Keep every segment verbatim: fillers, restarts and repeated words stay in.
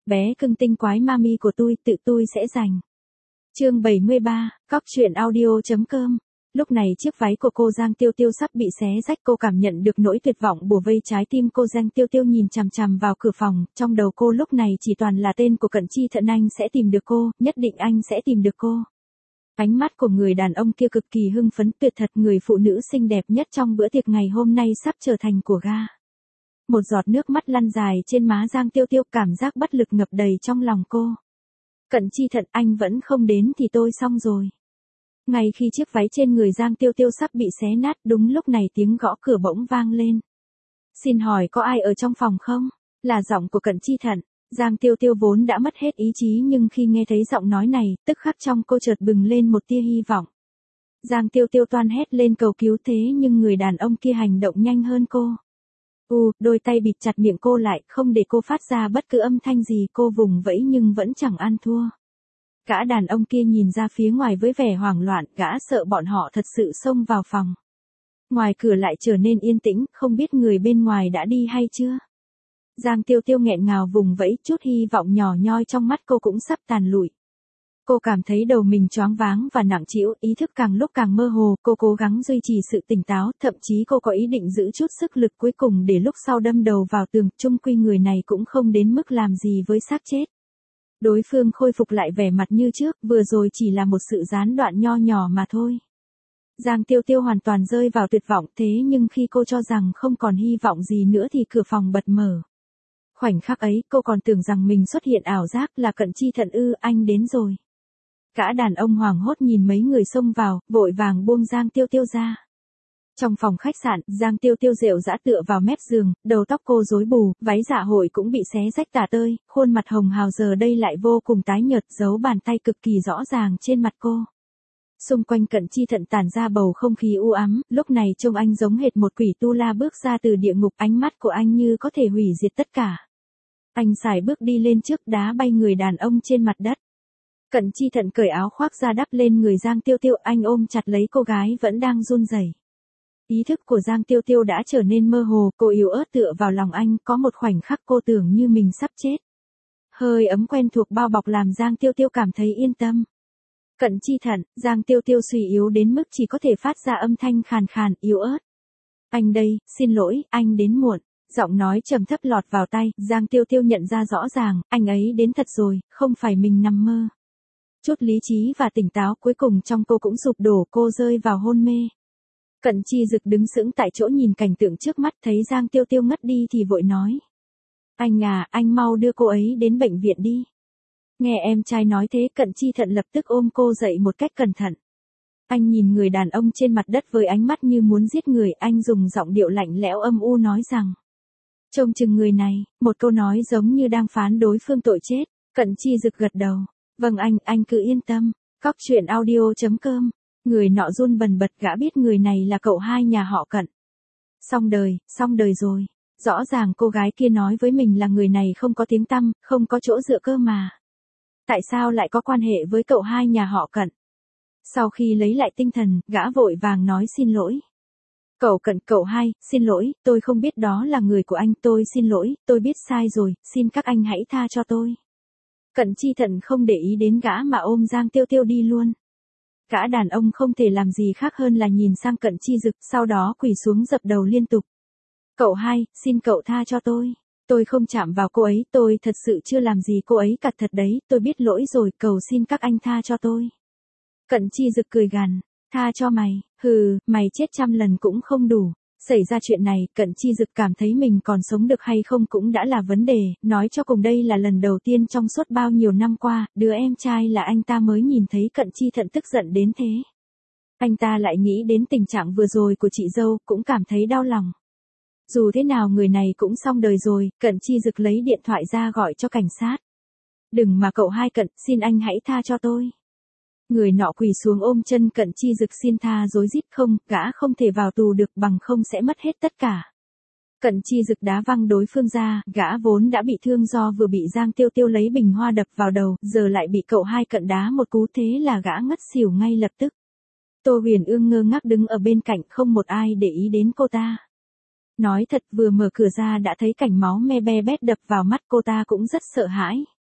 bé cưng tinh quái mami của tôi, tự tôi sẽ giành. Chương bảy mươi ba, cóc truyện audio.com. Lúc này chiếc váy của cô Giang Tiêu Tiêu sắp bị xé rách, cô cảm nhận được nỗi tuyệt vọng bủa vây trái tim cô. Giang Tiêu Tiêu nhìn chằm chằm vào cửa phòng, trong đầu cô lúc này chỉ toàn là tên của Cận Chi Thận. Anh sẽ tìm được cô, nhất định anh sẽ tìm được cô. Ánh mắt của người đàn ông kia cực kỳ hưng phấn, tuyệt thật, người phụ nữ xinh đẹp nhất trong bữa tiệc ngày hôm nay sắp trở thành của gã. Một giọt nước mắt lăn dài trên má Giang Tiêu Tiêu, cảm giác bất lực ngập đầy trong lòng cô. Cận Chi Thận, anh vẫn không đến thì tôi xong rồi. Ngay khi chiếc váy trên người Giang Tiêu Tiêu sắp bị xé nát, đúng lúc này tiếng gõ cửa bỗng vang lên. Xin hỏi có ai ở trong phòng không? Là giọng của Cận Chi Thận. Giang Tiêu Tiêu vốn đã mất hết ý chí, nhưng khi nghe thấy giọng nói này, tức khắc trong cô chợt bừng lên một tia hy vọng. Giang Tiêu Tiêu toan hét lên cầu cứu, thế nhưng người đàn ông kia hành động nhanh hơn cô. U, đôi tay bịt chặt miệng cô lại, không để cô phát ra bất cứ âm thanh gì. Cô vùng vẫy nhưng vẫn chẳng ăn thua. Gã đàn ông kia nhìn ra phía ngoài với vẻ hoảng loạn, gã sợ bọn họ thật sự xông vào phòng. Ngoài cửa lại trở nên yên tĩnh, không biết người bên ngoài đã đi hay chưa. Giang Tiêu Tiêu nghẹn ngào vùng vẫy, chút hy vọng nhỏ nhoi trong mắt cô cũng sắp tàn lụi. Cô cảm thấy đầu mình choáng váng và nặng trĩu, ý thức càng lúc càng mơ hồ. Cô cố gắng duy trì sự tỉnh táo, thậm chí cô có ý định giữ chút sức lực cuối cùng để lúc sau đâm đầu vào tường. Chung quy người này cũng không đến mức làm gì với xác chết. Đối phương khôi phục lại vẻ mặt như trước, vừa rồi chỉ là một sự gián đoạn nho nhỏ mà thôi. Giang Tiêu Tiêu hoàn toàn rơi vào tuyệt vọng, thế nhưng khi cô cho rằng không còn hy vọng gì nữa thì cửa phòng bật mở. Khoảnh khắc ấy, cô còn tưởng rằng mình xuất hiện ảo giác. Là Cận Chi Thận ư? Anh đến rồi. Gã đàn ông hoảng hốt nhìn mấy người xông vào, vội vàng buông Giang Tiêu Tiêu ra. Trong phòng khách sạn, Giang Tiêu Tiêu rệu rã tựa vào mép giường, đầu tóc cô rối bù, váy dạ hội cũng bị xé rách tả tơi, khuôn mặt hồng hào giờ đây lại vô cùng tái nhợt, dấu bàn tay cực kỳ rõ ràng trên mặt cô. Xung quanh Cận Chi Thận tản ra bầu không khí u ám, lúc này trông anh giống hệt một quỷ tu la bước ra từ địa ngục, ánh mắt của anh như có thể hủy diệt tất cả. Anh sải bước đi lên trước, đá bay người đàn ông trên mặt đất. Cận Chi Thận cởi áo khoác ra đắp lên người Giang Tiêu Tiêu, anh ôm chặt lấy cô gái vẫn đang run rẩy. Ý thức của Giang Tiêu Tiêu đã trở nên mơ hồ, cô yếu ớt tựa vào lòng anh, có một khoảnh khắc cô tưởng như mình sắp chết. Hơi ấm quen thuộc bao bọc làm Giang Tiêu Tiêu cảm thấy yên tâm. Cận Chi Thận, Giang Tiêu Tiêu suy yếu đến mức chỉ có thể phát ra âm thanh khàn khàn, yếu ớt. Anh đây, xin lỗi, anh đến muộn. Giọng nói trầm thấp lọt vào tai, Giang Tiêu Tiêu nhận ra rõ ràng, anh ấy đến thật rồi, không phải mình nằm mơ. Chút lý trí và tỉnh táo cuối cùng trong cô cũng sụp đổ, cô rơi vào hôn mê. Cận Chi Dực đứng sững tại chỗ nhìn cảnh tượng trước mắt, thấy Giang Tiêu Tiêu ngất đi thì vội nói. Anh à, anh mau đưa cô ấy đến bệnh viện đi. Nghe em trai nói thế, Cận Chi Thận lập tức ôm cô dậy một cách cẩn thận. Anh nhìn người đàn ông trên mặt đất với ánh mắt như muốn giết người, anh dùng giọng điệu lạnh lẽo âm u nói rằng. Trông chừng người này, một câu nói giống như đang phán đối phương tội chết. Cận Chi Dực gật đầu. Vâng anh, anh cứ yên tâm. Cóc truyện audio.com. Người nọ run bần bật, gã biết người này là cậu hai nhà họ Cận. Xong đời, xong đời rồi. Rõ ràng cô gái kia nói với mình là người này không có tiếng tăm, không có chỗ dựa cơ mà. Tại sao lại có quan hệ với cậu hai nhà họ Cận? Sau khi lấy lại tinh thần, gã vội vàng nói xin lỗi. Cậu Cận, cậu hai, xin lỗi, tôi không biết đó là người của anh, tôi xin lỗi, tôi biết sai rồi, xin các anh hãy tha cho tôi. Cận Chi Thận không để ý đến gã mà ôm Giang Tiêu Tiêu đi luôn. Gã đàn ông không thể làm gì khác hơn là nhìn sang Cận Chi Dực, sau đó quỳ xuống dập đầu liên tục. Cậu hai, xin cậu tha cho tôi. Tôi không chạm vào cô ấy, tôi thật sự chưa làm gì cô ấy cả thật đấy, tôi biết lỗi rồi, cầu xin các anh tha cho tôi. Cận Chi Dực cười gằn, tha cho mày, hừ, mày chết trăm lần cũng không đủ. Xảy ra chuyện này, Cận Chi Dực cảm thấy mình còn sống được hay không cũng đã là vấn đề, nói cho cùng đây là lần đầu tiên trong suốt bao nhiêu năm qua, đứa em trai là anh ta mới nhìn thấy Cận Chi Thận tức giận đến thế. Anh ta lại nghĩ đến tình trạng vừa rồi của chị dâu, cũng cảm thấy đau lòng. Dù thế nào người này cũng xong đời rồi, Cận Chi Dực lấy điện thoại ra gọi cho cảnh sát. Đừng mà cậu hai Cận, xin anh hãy tha cho tôi. Người nọ quỳ xuống ôm chân Cận Chi Dực xin tha rối rít, không, gã không thể vào tù được, bằng không sẽ mất hết tất cả. Cận Chi Dực đá văng đối phương ra, gã vốn đã bị thương do vừa bị Giang Tiêu Tiêu lấy bình hoa đập vào đầu, giờ lại bị cậu hai Cận đá một cú, thế là gã ngất xỉu ngay lập tức. Tô Huyền Ương ngơ ngác đứng ở bên cạnh, không một ai để ý đến cô ta. Nói thật, vừa mở cửa ra đã thấy cảnh máu me be bét đập vào mắt, cô ta cũng rất sợ hãi.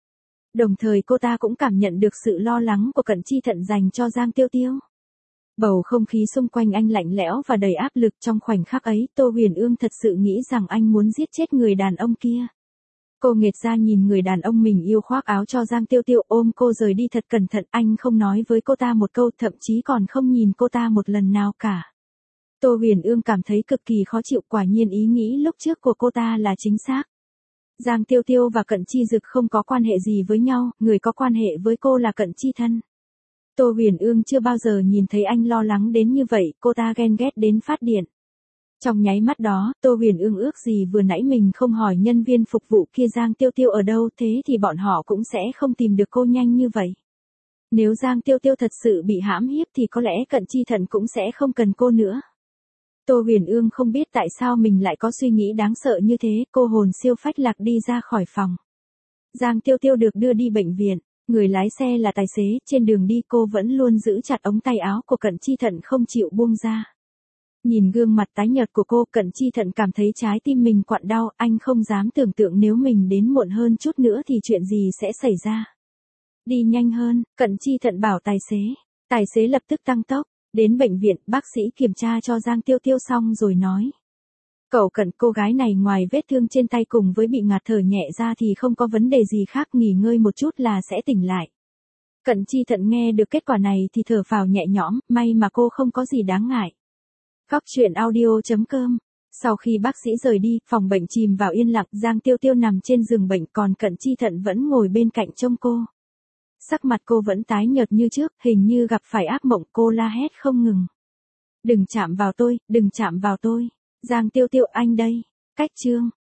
Đồng thời cô ta cũng cảm nhận được sự lo lắng của Cận Chi Thận dành cho Giang Tiêu Tiêu. Bầu không khí xung quanh anh lạnh lẽo và đầy áp lực. Trong khoảnh khắc ấy, Tô Huyền Ương thật sự nghĩ rằng anh muốn giết chết người đàn ông kia. Cô nghệt ra nhìn người đàn ông mình yêu khoác áo cho Giang Tiêu Tiêu, ôm cô rời đi thật cẩn thận. Anh không nói với cô ta một câu, thậm chí còn không nhìn cô ta một lần nào cả. Tô Huyền Ương cảm thấy cực kỳ khó chịu, quả nhiên ý nghĩ lúc trước của cô ta là chính xác. Giang Tiêu Tiêu và Cận Chi Dực không có quan hệ gì với nhau, người có quan hệ với cô là Cận Chi Thân. Tô Huyền Ương chưa bao giờ nhìn thấy anh lo lắng đến như vậy, cô ta ghen ghét đến phát điên. Trong nháy mắt đó, Tô Huyền Ương ước gì vừa nãy mình không hỏi nhân viên phục vụ kia Giang Tiêu Tiêu ở đâu, thế thì bọn họ cũng sẽ không tìm được cô nhanh như vậy. Nếu Giang Tiêu Tiêu thật sự bị hãm hiếp thì có lẽ Cận Chi Thận cũng sẽ không cần cô nữa. Tô Huyền Ương không biết tại sao mình lại có suy nghĩ đáng sợ như thế, cô hồn siêu phách lạc đi ra khỏi phòng. Giang Tiêu Tiêu được đưa đi bệnh viện, người lái xe là tài xế, trên đường đi cô vẫn luôn giữ chặt ống tay áo của Cận Chi Thận không chịu buông ra. Nhìn gương mặt tái nhợt của cô, Cận Chi Thận cảm thấy trái tim mình quặn đau, anh không dám tưởng tượng nếu mình đến muộn hơn chút nữa thì chuyện gì sẽ xảy ra. Đi nhanh hơn, Cận Chi Thận bảo tài xế. Tài xế lập tức tăng tốc. Đến bệnh viện, bác sĩ kiểm tra cho Giang Tiêu Tiêu xong rồi nói. Cậu Cận, cô gái này ngoài vết thương trên tay cùng với bị ngạt thở nhẹ ra thì không có vấn đề gì khác, nghỉ ngơi một chút là sẽ tỉnh lại. Cận Chi Thận nghe được kết quả này thì thở phào nhẹ nhõm, may mà cô không có gì đáng ngại. Góc truyện audio chấm com. Sau khi bác sĩ rời đi, phòng bệnh chìm vào yên lặng, Giang Tiêu Tiêu nằm trên giường bệnh, còn Cận Chi Thận vẫn ngồi bên cạnh trông cô. Sắc mặt cô vẫn tái nhợt như trước, hình như gặp phải ác mộng, cô la hét không ngừng. Đừng chạm vào tôi, đừng chạm vào tôi. Giang Tiêu Tiêu, anh đây. Cách chương.